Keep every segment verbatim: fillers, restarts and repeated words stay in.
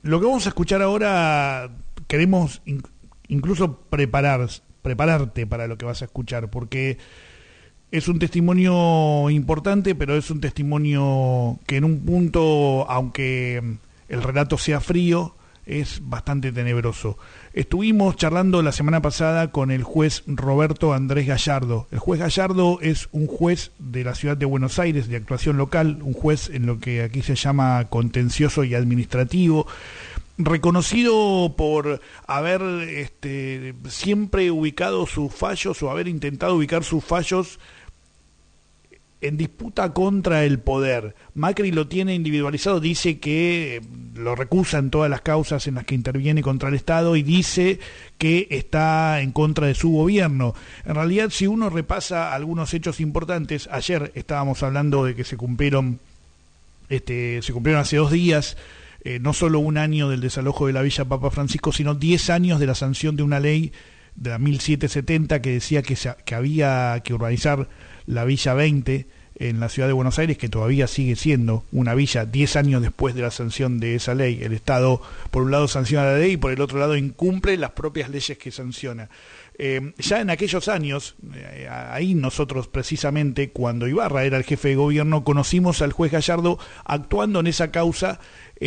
lo que vamos a escuchar ahora, queremos in- incluso preparar, prepararte para lo que vas a escuchar, porque es un testimonio importante, pero es un testimonio que en un punto, aunque el relato sea frío, es bastante tenebroso. Estuvimos charlando la semana pasada con el juez Roberto Andrés Gallardo. El juez Gallardo es un juez de la ciudad de Buenos Aires, de actuación local, un juez en lo que aquí se llama contencioso y administrativo, reconocido por haber este, siempre ubicado sus fallos o haber intentado ubicar sus fallos en disputa contra el poder. Macri lo tiene individualizado, dice que lo recusa en todas las causas en las que interviene contra el Estado y dice que está en contra de su gobierno. En realidad, si uno repasa algunos hechos importantes, ayer estábamos hablando de que se cumplieron, este, se cumplieron hace dos días, eh, no solo un año del desalojo de la Villa Papa Francisco, sino diez años de la sanción de una ley de la mil setecientos setenta que decía que, se, que había que urbanizar la Villa veinte en la ciudad de Buenos Aires, que todavía sigue siendo una villa diez años después de la sanción de esa ley. El Estado, por un lado, sanciona la ley y por el otro lado incumple las propias leyes que sanciona. Eh, ya en aquellos años, eh, ahí nosotros precisamente, cuando Ibarra era el jefe de gobierno, conocimos al juez Gallardo actuando en esa causa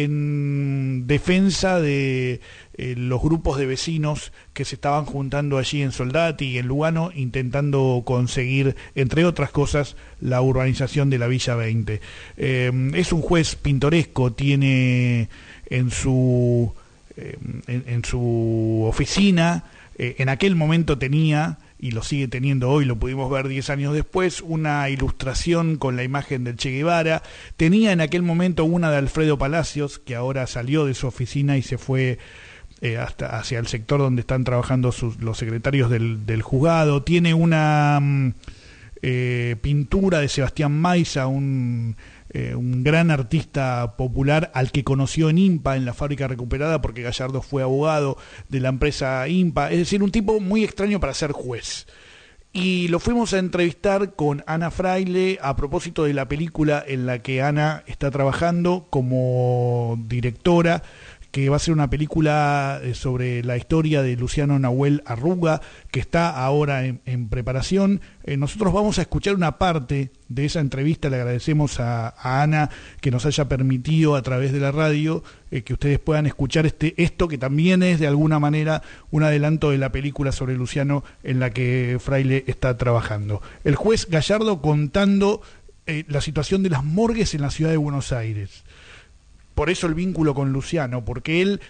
en defensa de eh, los grupos de vecinos que se estaban juntando allí en Soldati y en Lugano, intentando conseguir, entre otras cosas, la urbanización de la Villa veinte. Eh, es un juez pintoresco, tiene en su, eh, en, en su oficina, eh, en aquel momento tenía, y lo sigue teniendo hoy, lo pudimos ver diez años después, una ilustración con la imagen del Che Guevara. Tenía en aquel momento una de Alfredo Palacios, que ahora salió de su oficina y se fue eh, hasta hacia el sector donde están trabajando sus, los secretarios del, del juzgado. Tiene una eh, pintura de Sebastián Maiza, un... Eh, un gran artista popular al que conoció en IMPA, en la fábrica recuperada, porque Gallardo fue abogado de la empresa IMPA, es decir, un tipo muy extraño para ser juez. Y lo fuimos a entrevistar con Ana Fraile a propósito de la película en la que Ana está trabajando como directora, que va a ser una película sobre la historia de Luciano Nahuel Arruga, que está ahora en, en preparación. Eh, nosotros vamos a escuchar una parte de esa entrevista. Le agradecemos a, a Ana que nos haya permitido a través de la radio eh, que ustedes puedan escuchar este esto que también es de alguna manera un adelanto de la película sobre Luciano en la que Fraile está trabajando. El juez Gallardo contando eh, la situación de las morgues en la ciudad de Buenos Aires. Por eso el vínculo con Luciano, porque él,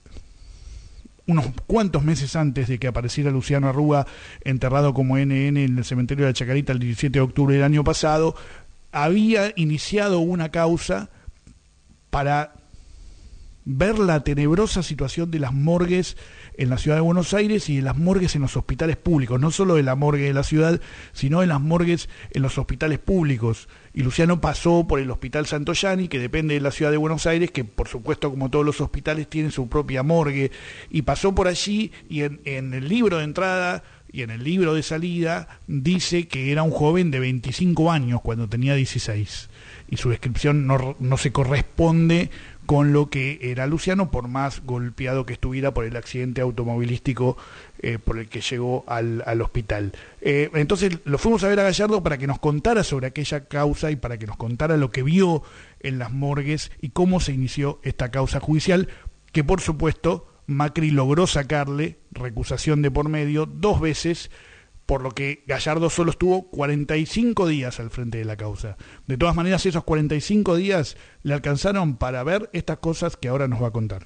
unos cuantos meses antes de que apareciera Luciano Arruga enterrado como N N en el cementerio de la Chacarita el diecisiete de octubre del año pasado, había iniciado una causa para ver la tenebrosa situación de las morgues en la ciudad de Buenos Aires y de las morgues en los hospitales públicos, no solo de la morgue de la ciudad, sino de las morgues en los hospitales públicos. Y Luciano pasó por el Hospital Santoyani, que depende de la ciudad de Buenos Aires, que por supuesto, como todos los hospitales, tiene su propia morgue, y pasó por allí, y en, en el libro de entrada y en el libro de salida dice que era un joven de veinticinco años cuando tenía dieciséis, y su descripción no, no se corresponde con lo que era Luciano, por más golpeado que estuviera por el accidente automovilístico eh, por el que llegó al, al hospital. Eh, entonces lo fuimos a ver a Gallardo para que nos contara sobre aquella causa y para que nos contara lo que vio en las morgues y cómo se inició esta causa judicial, que por supuesto Macri logró sacarle recusación de por medio dos veces, por lo que Gallardo solo estuvo cuarenta y cinco días al frente de la causa. De todas maneras, esos cuarenta y cinco días le alcanzaron para ver estas cosas que ahora nos va a contar.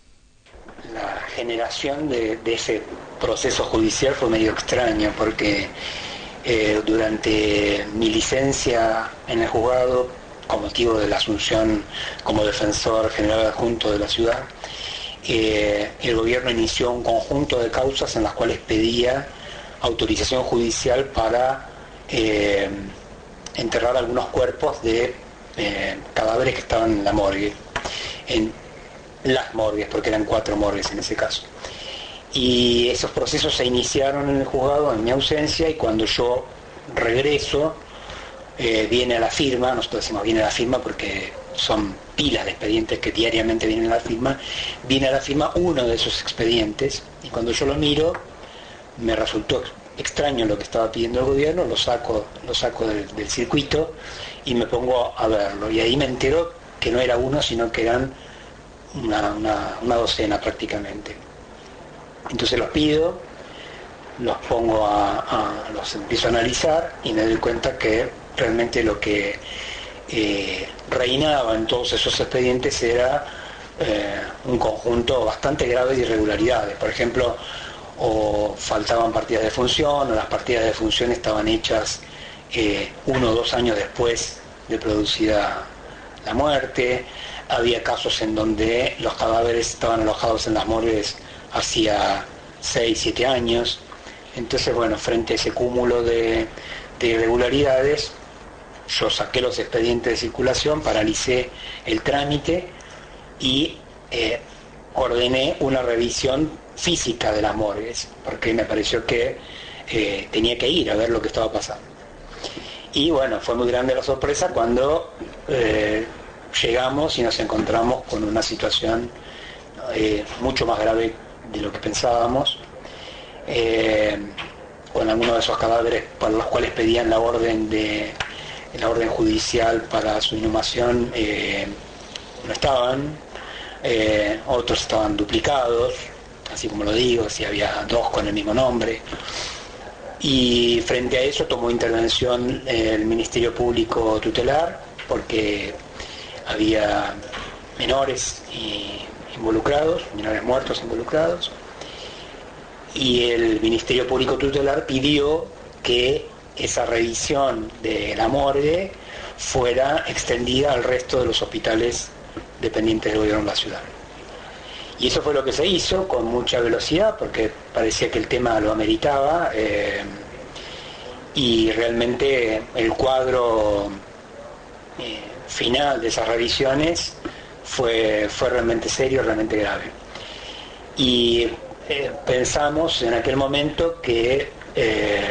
La generación de, de ese proceso judicial fue medio extraño, porque eh, durante mi licencia en el juzgado, con motivo de la asunción como defensor general adjunto de la ciudad, eh, el gobierno inició un conjunto de causas en las cuales pedía autorización judicial para eh, enterrar algunos cuerpos de eh, cadáveres que estaban en la morgue, en las morgues, porque eran cuatro morgues en ese caso. Y esos procesos se iniciaron en el juzgado en mi ausencia, y cuando yo regreso eh, viene a la firma, nosotros decimos viene a la firma porque son pilas de expedientes que diariamente vienen a la firma, viene a la firma uno de esos expedientes, y cuando yo lo miro, me resultó extraño lo que estaba pidiendo el gobierno, lo saco, lo saco del, del circuito y me pongo a verlo, y ahí me entero que no era uno, sino que eran una, una, una docena prácticamente. Entonces los pido, los pongo a, a los empiezo a analizar y me doy cuenta que realmente lo que eh, reinaba en todos esos expedientes era eh, un conjunto bastante grave de irregularidades. Por ejemplo, o faltaban partidas de función, o las partidas de función estaban hechas eh, uno o dos años después de producida la muerte. Había casos en donde los cadáveres estaban alojados en las morgues hacía seis, siete años. Entonces, bueno, frente a ese cúmulo de, de irregularidades, yo saqué los expedientes de circulación, paralicé el trámite y eh, ordené una revisión física de las morgues, porque me pareció que eh, tenía que ir a ver lo que estaba pasando. Y bueno, fue muy grande la sorpresa cuando eh, llegamos y nos encontramos con una situación eh, mucho más grave de lo que pensábamos, eh, con algunos de esos cadáveres para los cuales pedían la orden de la orden judicial para su inhumación, eh, no estaban, eh, otros estaban duplicados, así como lo digo, si había dos con el mismo nombre. Y frente a eso tomó intervención el Ministerio Público Tutelar, porque había menores involucrados, menores muertos involucrados, y el Ministerio Público Tutelar pidió que esa revisión de la morgue fuera extendida al resto de los hospitales dependientes del gobierno de la ciudad. Y eso fue lo que se hizo con mucha velocidad, porque parecía que el tema lo ameritaba, eh, y realmente el cuadro eh, final de esas revisiones fue, fue realmente serio, realmente grave. Y eh, pensamos en aquel momento que eh,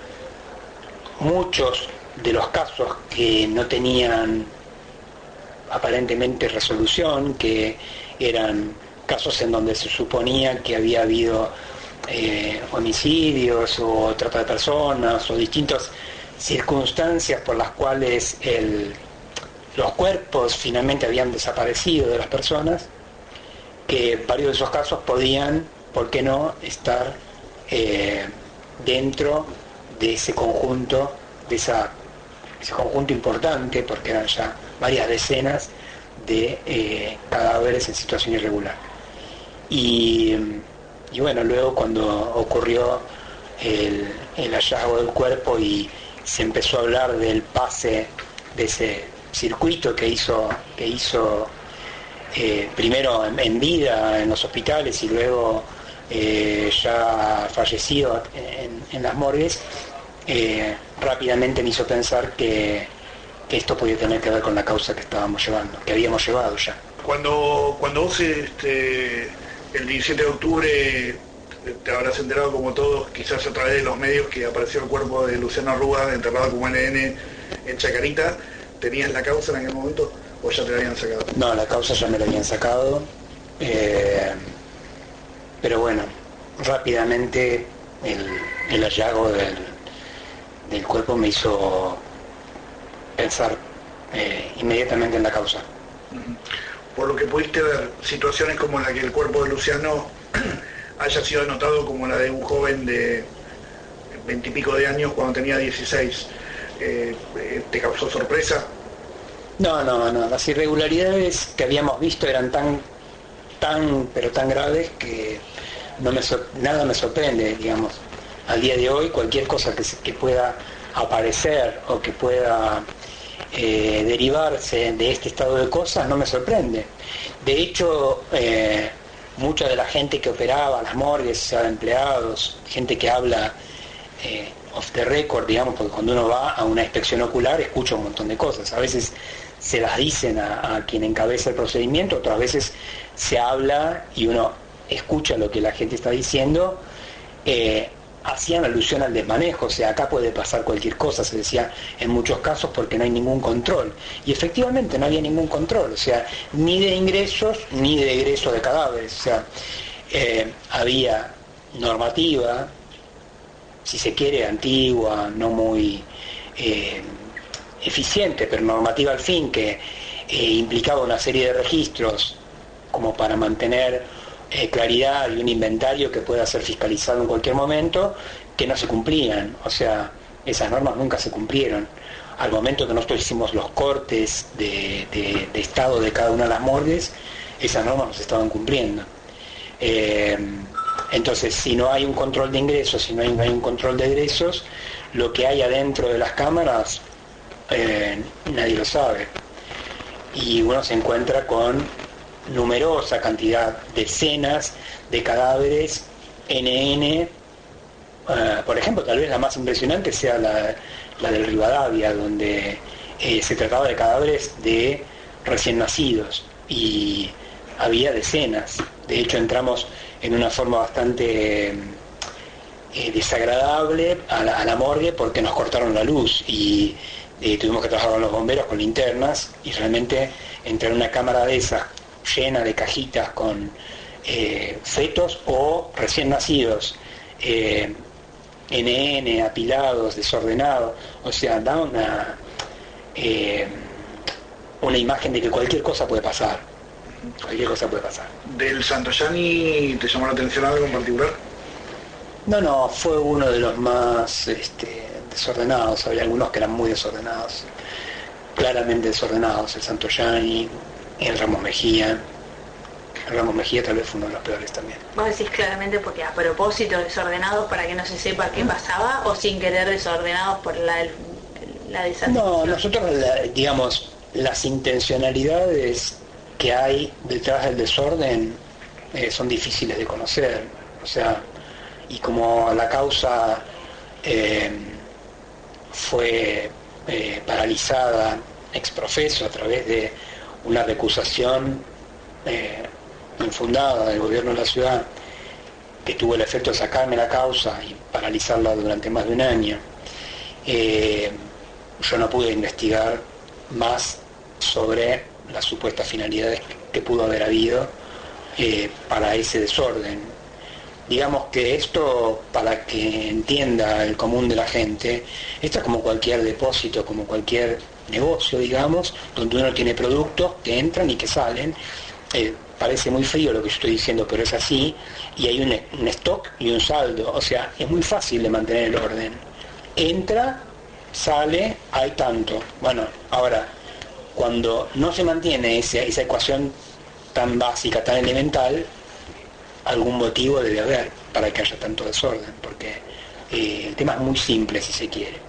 muchos de los casos que no tenían aparentemente resolución, que eran casos en donde se suponía que había habido eh, homicidios o trata de personas o distintas circunstancias por las cuales el, los cuerpos finalmente habían desaparecido de las personas, que varios de esos casos podían, ¿por qué no?, estar eh, dentro de ese conjunto, de esa, ese conjunto importante, porque eran ya varias decenas de eh, cadáveres en situación irregular. Y, y bueno, luego cuando ocurrió el, el hallazgo del cuerpo y se empezó a hablar del pase de ese circuito que hizo, que hizo eh, primero en, en vida en los hospitales y luego eh, ya fallecido en, en las morgues, eh, rápidamente me hizo pensar que, que esto podía tener que ver con la causa que estábamos llevando, que habíamos llevado ya. Cuando, cuando vos este, el diecisiete de octubre te habrás enterado como todos, quizás a través de los medios, que apareció el cuerpo de Luciano Arruga enterrado como N N en Chacarita, ¿tenías la causa en aquel momento o ya te la habían sacado? No, la causa ya me la habían sacado, eh, pero bueno, rápidamente el, el hallazgo del, del cuerpo me hizo pensar eh, inmediatamente en la causa. Por lo que pudiste ver, situaciones como la que el cuerpo de Luciano haya sido anotado como la de un joven de veintipico de años cuando tenía dieciséis, eh, ¿te causó sorpresa? No, no, no, las irregularidades que habíamos visto eran tan, tan, pero tan graves que no me sor- nada me sorprende, digamos. Al día de hoy, cualquier cosa que, se, que pueda aparecer o que pueda eh, derivarse de este estado de cosas no me sorprende. De hecho, eh, mucha de la gente que operaba las morgues, sea empleados, gente que habla eh, off the record, digamos, porque cuando uno va a una inspección ocular escucha un montón de cosas. A veces se las dicen a, a quien encabeza el procedimiento, otras veces se habla y uno escucha lo que la gente está diciendo, eh, hacían alusión al desmanejo, o sea, acá puede pasar cualquier cosa, se decía en muchos casos, porque no hay ningún control. Y efectivamente no había ningún control, o sea, ni de ingresos ni de egresos de cadáveres, o sea, eh, había normativa, si se quiere, antigua, no muy eh, eficiente, pero normativa al fin, que eh, implicaba una serie de registros como para mantener Eh, claridad y un inventario que pueda ser fiscalizado en cualquier momento, que no se cumplían. O sea, esas normas nunca se cumplieron. Al momento que nosotros hicimos los cortes de, de, de estado de cada una de las morgues, esas normas no se estaban cumpliendo. Eh, entonces, si no hay un control de ingresos, si no hay, no hay un control de egresos, lo que hay adentro de las cámaras, eh, nadie lo sabe. Y uno se encuentra con numerosa cantidad, decenas de cadáveres N N, uh, por ejemplo, tal vez la más impresionante sea la, la del Rivadavia, donde eh, se trataba de cadáveres de recién nacidos, y había decenas. De hecho, entramos en una forma bastante eh, desagradable a la, a la morgue, porque nos cortaron la luz y eh, tuvimos que trabajar con los bomberos, con linternas, y realmente entrar en una cámara de esas llena de cajitas con eh, fetos o recién nacidos, eh, N N, apilados, desordenados, o sea, da una, eh, una imagen de que cualquier cosa puede pasar, cualquier cosa puede pasar. ¿Del Santoyani te llamó la atención algo en particular? No, no, fue uno de los más este, desordenados, había algunos que eran muy desordenados, claramente desordenados, el Santoyani, el Ramos Mejía. El Ramos Mejía tal vez fue uno de los peores también. ¿Vos decís claramente porque a propósito desordenados para que no se sepa qué pasaba, o sin querer desordenados por la, la desaparición? No, nosotros, la, digamos, las intencionalidades que hay detrás del desorden eh, son difíciles de conocer. O sea, y como la causa eh, fue eh, paralizada ex profeso a través de una recusación eh, infundada del gobierno de la ciudad, que tuvo el efecto de sacarme la causa y paralizarla durante más de un año, eh, yo no pude investigar más sobre las supuestas finalidades que pudo haber habido eh, para ese desorden. Digamos que esto, para que entienda el común de la gente, esto es como cualquier depósito, como cualquier negocio, digamos, donde uno tiene productos que entran y que salen. Eh, parece muy frío lo que yo estoy diciendo, pero es así, y hay un, un stock y un saldo, o sea, es muy fácil de mantener el orden. Entra, sale, hay tanto. Bueno, ahora, cuando no se mantiene esa, esa ecuación tan básica, tan elemental, algún motivo debe haber para que haya tanto desorden, porque eh, el tema es muy simple, si se quiere.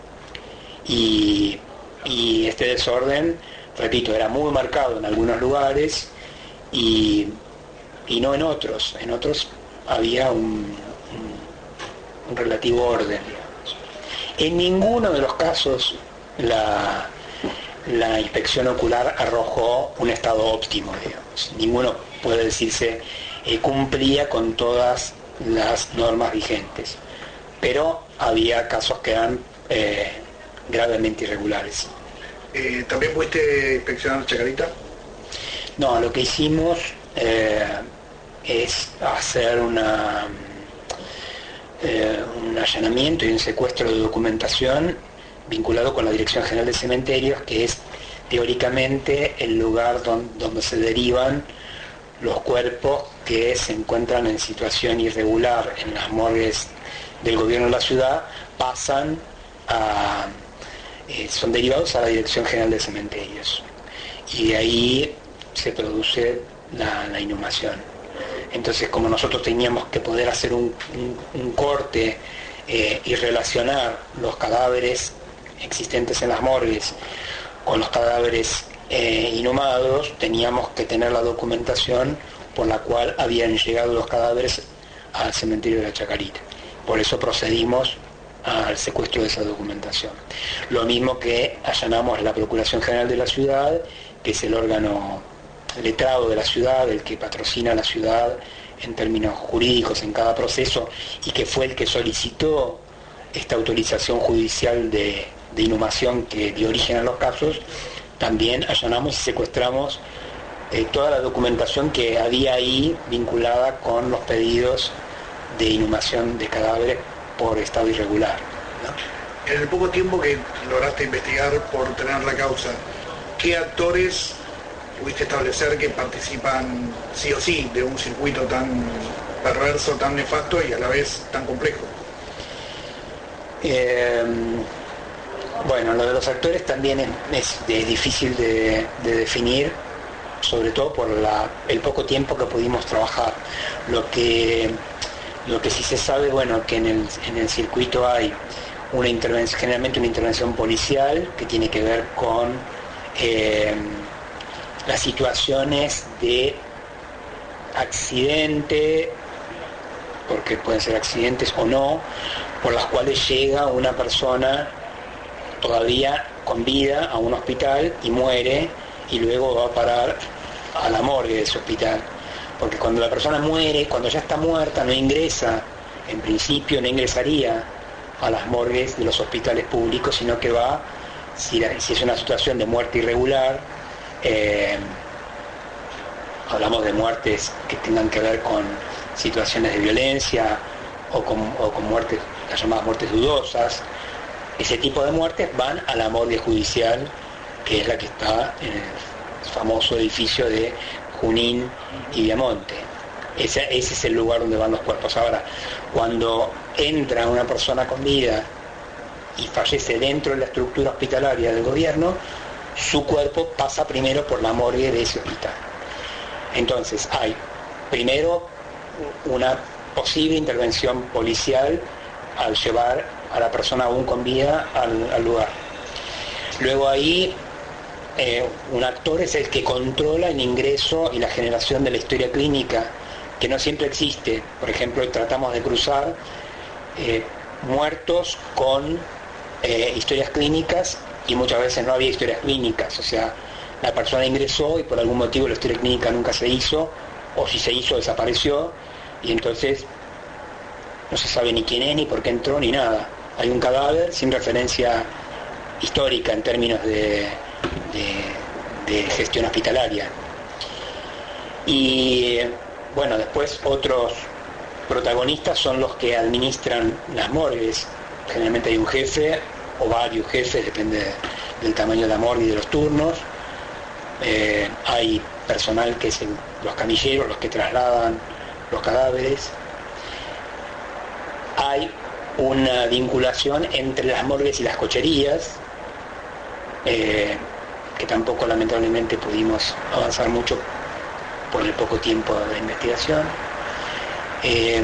Y Y este desorden, repito, era muy marcado en algunos lugares y, y no en otros. En otros había un, un, un relativo orden, digamos. En ninguno de los casos la, la inspección ocular arrojó un estado óptimo, digamos. Ninguno, puede decirse, eh, cumplía con todas las normas vigentes. Pero había casos que eran eh, gravemente irregulares. Eh, ¿También pudiste inspeccionar Chacarita? No, lo que hicimos eh, es hacer una, eh, un allanamiento y un secuestro de documentación vinculado con la Dirección General de Cementerios, que es teóricamente el lugar don, donde se derivan los cuerpos que se encuentran en situación irregular en las morgues del gobierno de la ciudad, pasan a, eh, son derivados a la Dirección General de Cementerios, y de ahí se produce la, la inhumación. Entonces, como nosotros teníamos que poder hacer un, un, un corte eh, y relacionar los cadáveres existentes en las morgues con los cadáveres eh, inhumados, teníamos que tener la documentación por la cual habían llegado los cadáveres al cementerio de la Chacarita. Por eso procedimos al secuestro de esa documentación. Lo mismo que allanamos la Procuración General de la Ciudad, que es el órgano letrado de la ciudad, el que patrocina la ciudad en términos jurídicos en cada proceso, y que fue el que solicitó esta autorización judicial de, de inhumación que dio origen a los casos, también allanamos y secuestramos eh, toda la documentación que había ahí vinculada con los pedidos de inhumación de cadáveres por estado irregular, ¿no? En el poco tiempo que lograste investigar por tener la causa, ¿qué actores pudiste establecer que participan sí o sí de un circuito tan perverso, tan nefasto y a la vez tan complejo? Eh, bueno, lo de los actores también es, es, es difícil de, de definir, sobre todo por la, el poco tiempo que pudimos trabajar. Lo que, lo que sí se sabe, bueno, que en el, en el circuito hay una intervención, generalmente una intervención policial que tiene que ver con eh, las situaciones de accidente, porque pueden ser accidentes o no, por las cuales llega una persona todavía con vida a un hospital y muere, y luego va a parar a la morgue de ese hospital. Porque cuando la persona muere, cuando ya está muerta, no ingresa, en principio no ingresaría a las morgues de los hospitales públicos, sino que va, si, la, si es una situación de muerte irregular, eh, hablamos de muertes que tengan que ver con situaciones de violencia o con, o con muertes, las llamadas muertes dudosas, ese tipo de muertes van a la morgue judicial, que es la que está en el famoso edificio de Junín y Viamonte. Ese, ese es el lugar donde van los cuerpos. Ahora, cuando entra una persona con vida y fallece dentro de la estructura hospitalaria del gobierno, su cuerpo pasa primero por la morgue de ese hospital. Entonces hay primero una posible intervención policial al llevar a la persona aún con vida al, al lugar. Luego ahí eh, un actor es el que controla el ingreso y la generación de la historia clínica, que no siempre existe. Por ejemplo, tratamos de cruzar eh, muertos con eh, historias clínicas, y muchas veces no había historias clínicas, o sea, la persona ingresó y por algún motivo la historia clínica nunca se hizo, o si se hizo desapareció, y entonces no se sabe ni quién es, ni por qué entró, ni nada. Hay un cadáver sin referencia histórica en términos de, de, de gestión hospitalaria. Y bueno, después otros protagonistas son los que administran las morgues. Generalmente hay un jefe o varios jefes, depende del tamaño de la morgue y de los turnos. Eh, hay personal que es el, los camilleros, los que trasladan los cadáveres. Hay una vinculación entre las morgues y las cocherías, eh, que tampoco lamentablemente pudimos avanzar mucho por el poco tiempo de investigación. Eh,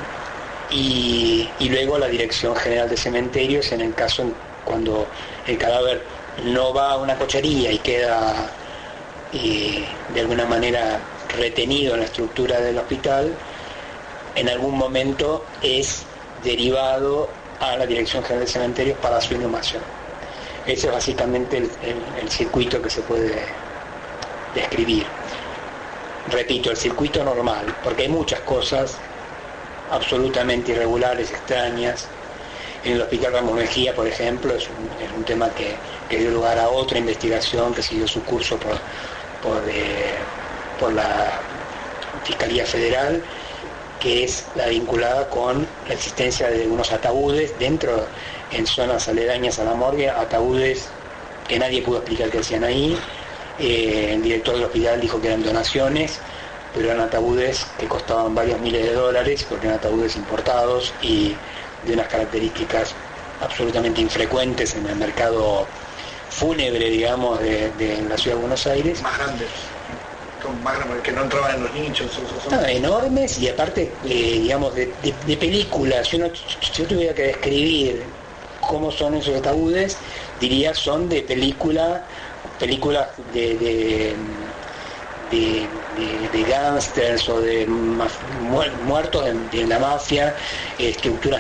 y, y luego la Dirección General de Cementerios, en el caso en, cuando el cadáver no va a una cochería y queda eh, de alguna manera retenido en la estructura del hospital, en algún momento es derivado a la Dirección General de Cementerios para su inhumación. Ese es básicamente el, el, el circuito que se puede describir. Repito, el circuito normal, porque hay muchas cosas absolutamente irregulares, extrañas. En el Hospital Ramos Mejía, por ejemplo, es un, es un tema que, que dio lugar a otra investigación que siguió su curso por, por, eh, por la Fiscalía Federal, que es la vinculada con la existencia de unos ataúdes dentro, en zonas aledañas a la morgue, ataúdes que nadie pudo explicar qué hacían ahí. Eh, el director del hospital dijo que eran donaciones, pero eran ataúdes que costaban varios miles de dólares, porque eran ataúdes importados y de unas características absolutamente infrecuentes en el mercado fúnebre, digamos, de, de la ciudad de Buenos Aires. Más grandes, más grandes, que no entraban en los nichos. Son... No, enormes, y aparte, eh, digamos, de, de, de películas. Si, uno, si yo tuviera que describir cómo son esos ataúdes, diría son de película, películas de, de, de, de, de gángsters o de muertos de, de la mafia, estructuras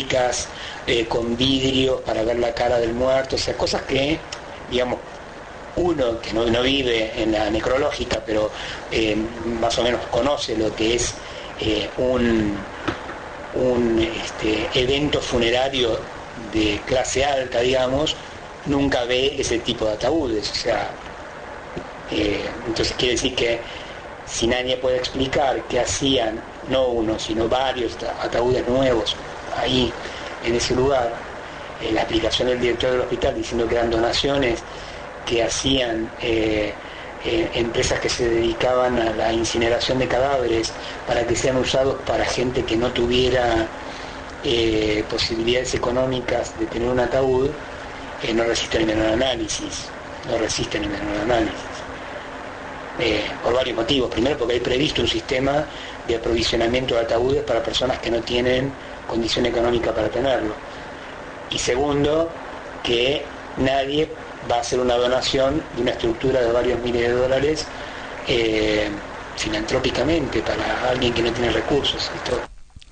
metálicas, eh, con vidrios para ver la cara del muerto, o sea, cosas que, digamos, uno que no, no vive en la necrológica, pero eh, más o menos conoce lo que es eh, un, un este, evento funerario de clase alta, digamos, nunca ve ese tipo de ataúdes. O sea, eh, entonces quiere decir que si nadie puede explicar qué hacían, no uno, sino varios ataúdes nuevos ahí en ese lugar, eh, la explicación del director del hospital diciendo que eran donaciones que hacían eh, eh, empresas que se dedicaban a la incineración de cadáveres para que sean usados para gente que no tuviera eh, posibilidades económicas de tener un ataúd, eh, no resisten el menor análisis, no resisten el menor análisis. Eh, por varios motivos. Primero, porque hay previsto un sistema de aprovisionamiento de ataúdes para personas que no tienen condición económica para tenerlo. Y segundo, que nadie va a hacer una donación de una estructura de varios miles de dólares eh, filantrópicamente para alguien que no tiene recursos. Esto...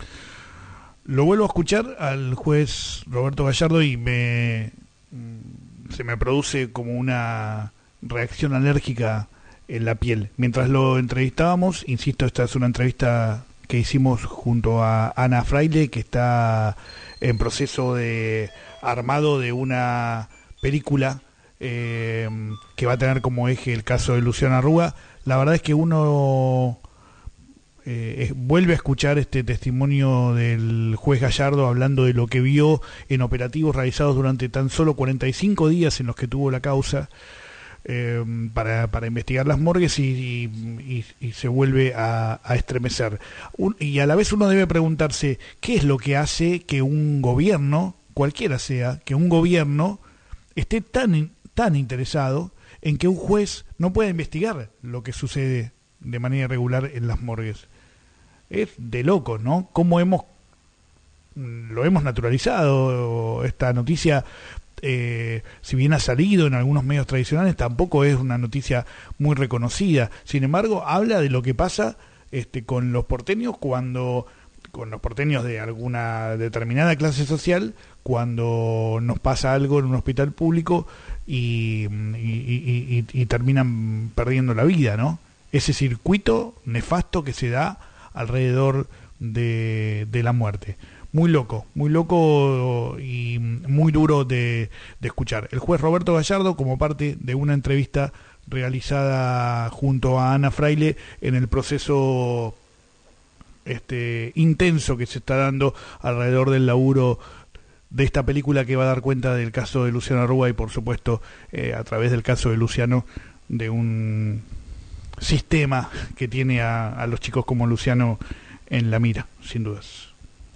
Lo vuelvo a escuchar al juez Roberto Gallardo y me se me produce como una reacción alérgica en la piel. Mientras lo entrevistábamos, insisto, esta es una entrevista que hicimos junto a Ana Fraile, que está en proceso de armado de una película eh, que va a tener como eje el caso de Luciano Arruga. La verdad es que uno eh, es, vuelve a escuchar este testimonio del juez Gallardo hablando de lo que vio en operativos realizados durante tan solo cuarenta y cinco días en los que tuvo la causa, Eh, para, para investigar las morgues y, y, y se vuelve a, a estremecer. Un, y a la vez uno debe preguntarse qué es lo que hace que un gobierno, cualquiera sea, que un gobierno esté tan, tan interesado en que un juez no pueda investigar lo que sucede de manera irregular en las morgues. Es de loco, ¿no? Cómo hemos lo hemos naturalizado esta noticia. Eh, si bien ha salido en algunos medios tradicionales, tampoco es una noticia muy reconocida. Sin embargo, habla de lo que pasa este, con los porteños cuando, con los porteños de alguna determinada clase social, cuando nos pasa algo en un hospital público y, y, y, y, y terminan perdiendo la vida, ¿no? Ese circuito nefasto que se da alrededor de, de la muerte. Muy loco, muy loco y muy duro de, de escuchar. El juez Roberto Gallardo, como parte de una entrevista realizada junto a Ana Fraile en el proceso este intenso que se está dando alrededor del laburo de esta película que va a dar cuenta del caso de Luciano Arruga y, por supuesto, eh, a través del caso de Luciano, de un sistema que tiene a, a los chicos como Luciano en la mira, sin dudas.